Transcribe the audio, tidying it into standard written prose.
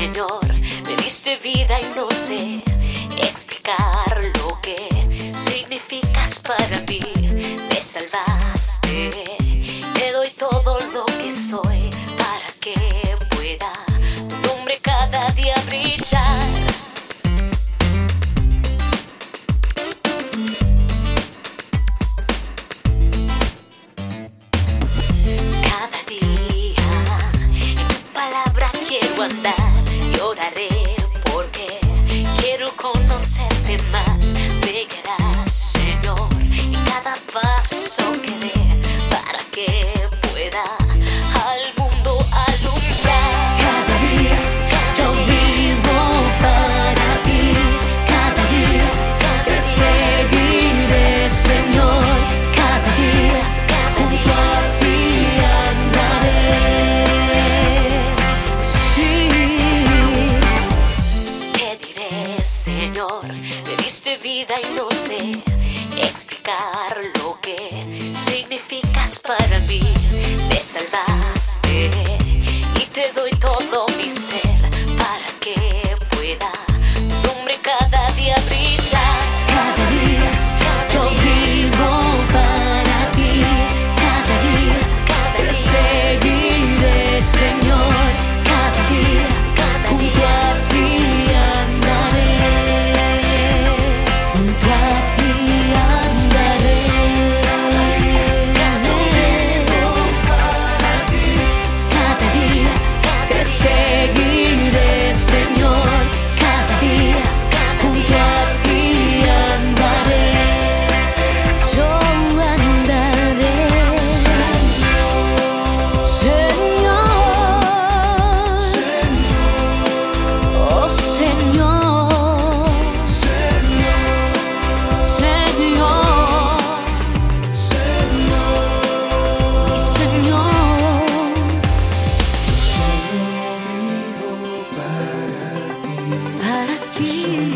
Señor, me diste vida y no sé explicar lo que significas para mí. Me salvaste, te doy todo lo que soy para que pueda tu nombre cada día brillar. Cada día en tu palabra quiero andar y oraré porque quiero conocerte más. Me guiarás, Señor, en cada paso que dé para que pueda al mundo alumbrar. Cada día yo vivo para ti, cada día te seguiré, Señor, cada día junto a ti andaré. Sí, Te diré, Señor, me diste vida y no sé explicar lo que significas para mí. Me salvaste y te doy todo mi ser para que pueda tu nombre cada día brillar. cada día yo vivo para ti, cada día te seguiré, Señor, cada día junto a ti andaré, junto a ti andaré. Cada día te seguiré, Señor, cada día junto a ti andaré. Yo andaré, Señor, oh Señor, Señor, mi Señor. Para ti.